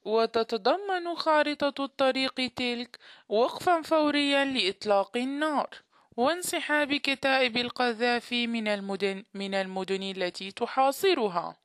وتتضمن خارطة الطريق تلك وقفا فوريا لإطلاق النار وانسحاب كتائب القذافي من المدن التي تحاصرها.